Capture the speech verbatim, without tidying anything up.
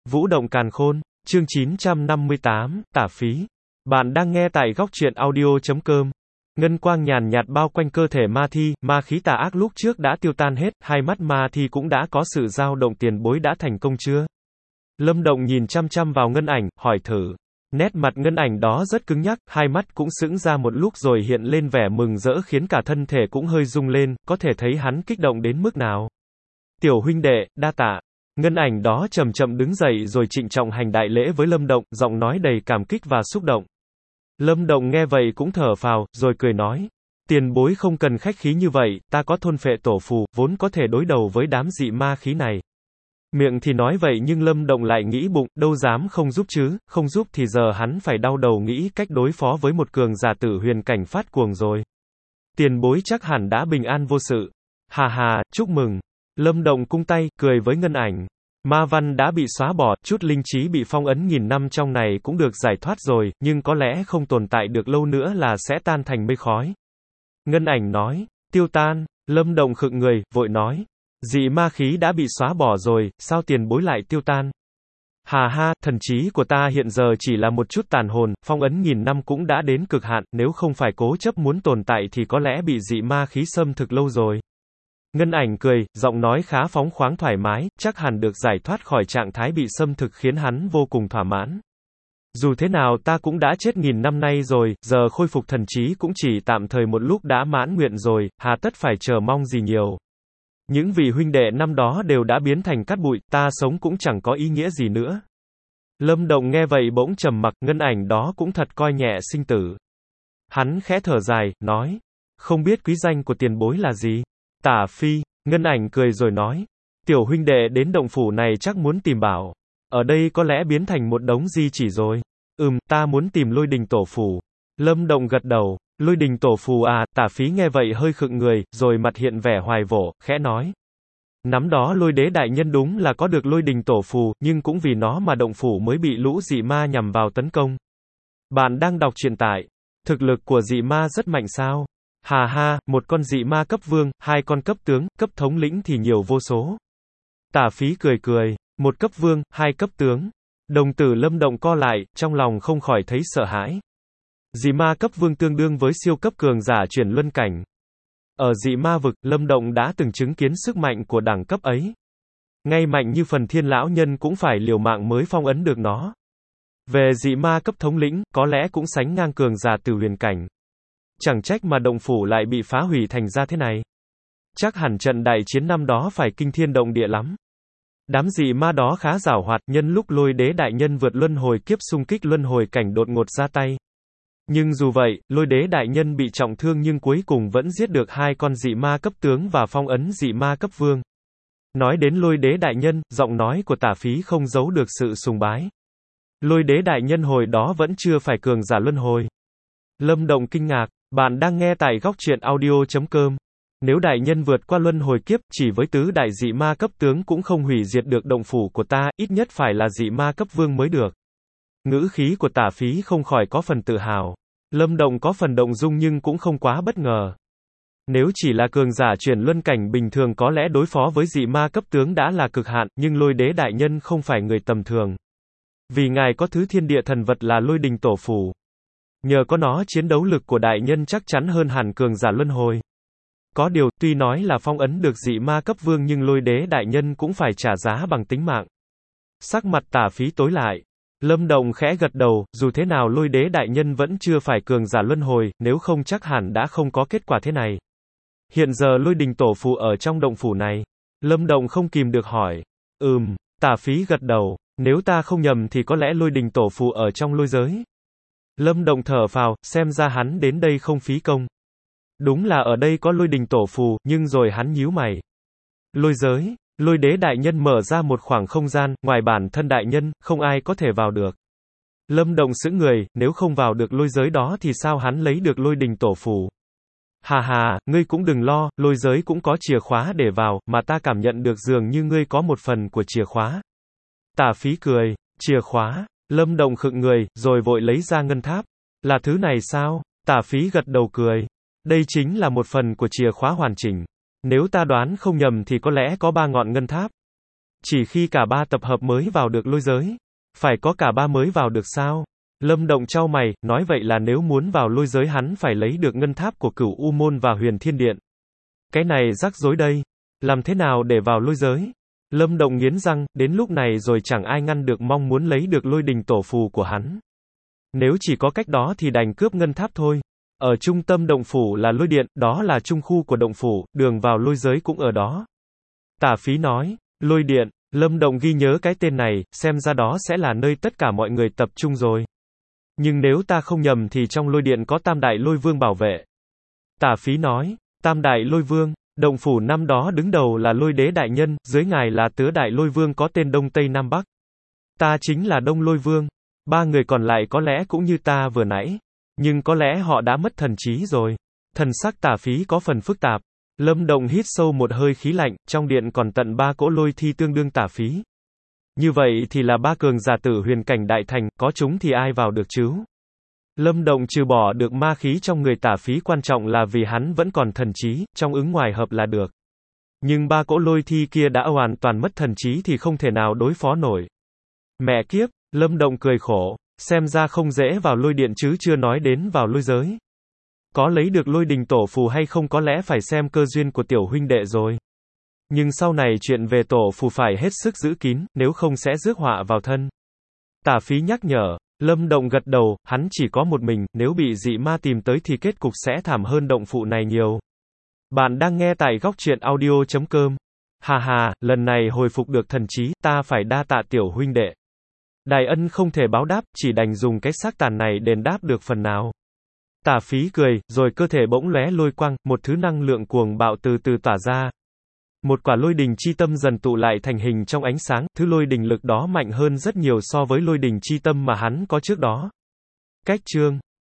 Vũ động càn khôn, chương chín trăm năm mươi tám, tả phí. Bạn đang nghe tại góc truyện audio.com. Ngân quang nhàn nhạt bao quanh cơ thể Ma Thi, ma khí tà ác lúc trước đã tiêu tan hết, hai mắt Ma Thi cũng đã có sự dao động. Tiền bối đã thành công chưa? Lâm Động nhìn chăm chăm vào Ngân Ảnh, hỏi thử. Nét mặt Ngân Ảnh đó rất cứng nhắc, hai mắt cũng sững ra một lúc rồi hiện lên vẻ mừng rỡ khiến cả thân thể cũng hơi rung lên, có thể thấy hắn kích động đến mức nào. Tiểu huynh đệ, đa tạ. Ngân Ảnh đó chậm chậm đứng dậy rồi trịnh trọng hành đại lễ với Lâm Động, giọng nói đầy cảm kích và xúc động. Lâm Động nghe vậy cũng thở phào, rồi cười nói. Tiền bối không cần khách khí như vậy, ta có thôn phệ tổ phù, vốn có thể đối đầu với đám dị ma khí này. Miệng thì nói vậy nhưng Lâm Động lại nghĩ bụng, đâu dám không giúp chứ, không giúp thì giờ hắn phải đau đầu nghĩ cách đối phó với một cường giả tử huyền cảnh phát cuồng rồi. Tiền bối chắc hẳn đã bình an vô sự. Hà hà, chúc mừng. Lâm Động cung tay, cười với Ngân Ảnh. Ma văn đã bị xóa bỏ, chút linh trí bị phong ấn nghìn năm trong này cũng được giải thoát rồi, nhưng có lẽ không tồn tại được lâu nữa là sẽ tan thành mây khói. Ngân Ảnh nói, tiêu tan. Lâm Động khựng người, vội nói. Dị ma khí đã bị xóa bỏ rồi, sao tiền bối lại tiêu tan? Hà ha, thần trí của ta hiện giờ chỉ là một chút tàn hồn, phong ấn nghìn năm cũng đã đến cực hạn, nếu không phải cố chấp muốn tồn tại thì có lẽ bị dị ma khí xâm thực lâu rồi. Ngân Ảnh cười, giọng nói khá phóng khoáng thoải mái, chắc hẳn được giải thoát khỏi trạng thái bị xâm thực khiến hắn vô cùng thỏa mãn. Dù thế nào ta cũng đã chết nghìn năm nay rồi, giờ khôi phục thần trí cũng chỉ tạm thời một lúc đã mãn nguyện rồi, hà tất phải chờ mong gì nhiều. Những vị huynh đệ năm đó đều đã biến thành cát bụi, ta sống cũng chẳng có ý nghĩa gì nữa. Lâm Động nghe vậy bỗng trầm mặc, Ngân Ảnh đó cũng thật coi nhẹ sinh tử. Hắn khẽ thở dài, nói, không biết quý danh của tiền bối là gì? Tả Phi. Ngân Ảnh cười rồi nói, tiểu huynh đệ đến động phủ này chắc muốn tìm bảo. Ở đây có lẽ biến thành một đống di chỉ rồi. Ừm, ta muốn tìm Lôi Đình Tổ Phù. Lâm Động gật đầu. Lôi Đình Tổ Phù à? Tả Phí nghe vậy hơi khựng người, rồi mặt hiện vẻ hoài vỗ, khẽ nói. Năm đó Lôi Đế đại nhân đúng là có được Lôi Đình Tổ Phù, nhưng cũng vì nó mà động phủ mới bị lũ dị ma nhằm vào tấn công. Bạn đang đọc truyện tại. Thực lực của dị ma rất mạnh sao? Hà ha, một con dị ma cấp vương, hai con cấp tướng, cấp thống lĩnh thì nhiều vô số. Tả Phí cười cười, một cấp vương, hai cấp tướng. Đồng tử Lâm Động co lại, trong lòng không khỏi thấy sợ hãi. Dị ma cấp vương tương đương với siêu cấp cường giả chuyển luân cảnh. Ở dị ma vực, Lâm Động đã từng chứng kiến sức mạnh của đẳng cấp ấy. Ngay mạnh như phần thiên lão nhân cũng phải liều mạng mới phong ấn được nó. Về dị ma cấp thống lĩnh, có lẽ cũng sánh ngang cường giả từ huyền cảnh. Chẳng trách mà động phủ lại bị phá hủy thành ra thế này. Chắc hẳn trận đại chiến năm đó phải kinh thiên động địa lắm. Đám dị ma đó khá giảo hoạt, nhân lúc Lôi Đế đại nhân vượt luân hồi kiếp xung kích luân hồi cảnh đột ngột ra tay. Nhưng dù vậy, Lôi Đế đại nhân bị trọng thương nhưng cuối cùng vẫn giết được hai con dị ma cấp tướng và phong ấn dị ma cấp vương. Nói đến Lôi Đế đại nhân, giọng nói của Tả Phí không giấu được sự sùng bái. Lôi Đế đại nhân hồi đó vẫn chưa phải cường giả luân hồi. Lâm Động kinh ngạc, bạn đang nghe tại góc truyện audio.com. Nếu đại nhân vượt qua luân hồi kiếp, chỉ với tứ đại dị ma cấp tướng cũng không hủy diệt được động phủ của ta, ít nhất phải là dị ma cấp vương mới được. Ngữ khí của Tả Phí không khỏi có phần tự hào. Lâm Động có phần động dung nhưng cũng không quá bất ngờ. Nếu chỉ là cường giả chuyển luân cảnh bình thường có lẽ đối phó với dị ma cấp tướng đã là cực hạn, nhưng Lôi Đế đại nhân không phải người tầm thường. Vì ngài có thứ thiên địa thần vật là Lôi Đình Tổ Phù. Nhờ có nó chiến đấu lực của đại nhân chắc chắn hơn hẳn cường giả luân hồi. Có điều, tuy nói là phong ấn được dị ma cấp vương nhưng Lôi Đế đại nhân cũng phải trả giá bằng tính mạng. Sắc mặt Tả Phí tối lại. Lâm Động khẽ gật đầu, dù thế nào Lôi Đế đại nhân vẫn chưa phải cường giả luân hồi, nếu không chắc hẳn đã không có kết quả thế này. Hiện giờ Lôi Đình Tổ Phù ở trong động phủ này. Lâm Động không kìm được hỏi. Ừm, Tả Phí gật đầu, nếu ta không nhầm thì có lẽ Lôi Đình Tổ Phù ở trong lôi giới. Lâm Động thở phào, xem ra hắn đến đây không phí công. Đúng là ở đây có Lôi Đình Tổ Phù, nhưng rồi hắn nhíu mày. Lôi giới, Lôi Đế đại nhân mở ra một khoảng không gian, ngoài bản thân đại nhân, không ai có thể vào được. Lâm Động sững người, nếu không vào được lôi giới đó thì sao hắn lấy được Lôi Đình Tổ Phù? Hà hà, ngươi cũng đừng lo, lôi giới cũng có chìa khóa để vào, mà ta cảm nhận được dường như ngươi có một phần của chìa khóa. Tả Phí cười, chìa khóa. Lâm Động khựng người, rồi vội lấy ra ngân tháp. Là thứ này sao? Tả Phí gật đầu cười. Đây chính là một phần của chìa khóa hoàn chỉnh. Nếu ta đoán không nhầm thì có lẽ có ba ngọn ngân tháp. Chỉ khi cả ba tập hợp mới vào được lôi giới. Phải có cả ba mới vào được sao? Lâm Động chau mày, nói vậy là nếu muốn vào lôi giới hắn phải lấy được ngân tháp của Cửu U Môn và Huyền Thiên Điện. Cái này rắc rối đây. Làm thế nào để vào lôi giới? Lâm Động nghiến răng, đến lúc này rồi chẳng ai ngăn được mong muốn lấy được lôi đình tổ phù của hắn. Nếu chỉ có cách đó thì đành cướp ngân tháp thôi. Ở trung tâm động phủ là lôi điện, đó là trung khu của động phủ, đường vào lôi giới cũng ở đó. Tả Phí nói, lôi điện, Lâm Động ghi nhớ cái tên này, xem ra đó sẽ là nơi tất cả mọi người tập trung rồi. Nhưng nếu ta không nhầm thì trong lôi điện có Tam Đại Lôi Vương bảo vệ. Tả Phí nói, Tam Đại Lôi Vương, động phủ năm đó đứng đầu là Lôi Đế Đại Nhân, dưới ngài là Tứ Đại Lôi Vương có tên Đông Tây Nam Bắc. Ta chính là Đông Lôi Vương. Ba người còn lại có lẽ cũng như ta vừa nãy. Nhưng có lẽ họ đã mất thần trí rồi. Thần sắc Tả Phí có phần phức tạp. Lâm Động hít sâu một hơi khí lạnh, trong điện còn tận ba cỗ lôi thi tương đương Tả Phí. Như vậy thì là ba cường giả tử huyền cảnh đại thành, có chúng thì ai vào được chứ? Lâm Động trừ bỏ được ma khí trong người Tả Phí quan trọng là vì hắn vẫn còn thần trí, trong ứng ngoài hợp là được. Nhưng ba cỗ lôi thi kia đã hoàn toàn mất thần trí thì không thể nào đối phó nổi. Mẹ kiếp, Lâm Động cười khổ, xem ra không dễ vào lôi điện chứ chưa nói đến vào lôi giới. Có lấy được lôi đình tổ phù hay không có lẽ phải xem cơ duyên của tiểu huynh đệ rồi. Nhưng sau này chuyện về tổ phù phải hết sức giữ kín, nếu không sẽ rước họa vào thân. Tả Phí nhắc nhở, Lâm Động gật đầu, hắn chỉ có một mình, nếu bị dị ma tìm tới thì kết cục sẽ thảm hơn động phủ này nhiều. Bạn đang nghe tại góc truyện audio chấm com. Hà hà, lần này hồi phục được thần trí, ta phải đa tạ tiểu huynh đệ. Đại ân không thể báo đáp, chỉ đành dùng cái xác tàn này đền đáp được phần nào. Tả Phí cười, rồi cơ thể bỗng lóe lôi quang, một thứ năng lượng cuồng bạo từ từ tỏa ra. Một quả lôi đình chi tâm dần tụ lại thành hình trong ánh sáng, thứ lôi đình lực đó mạnh hơn rất nhiều so với lôi đình chi tâm mà hắn có trước đó. Cách chương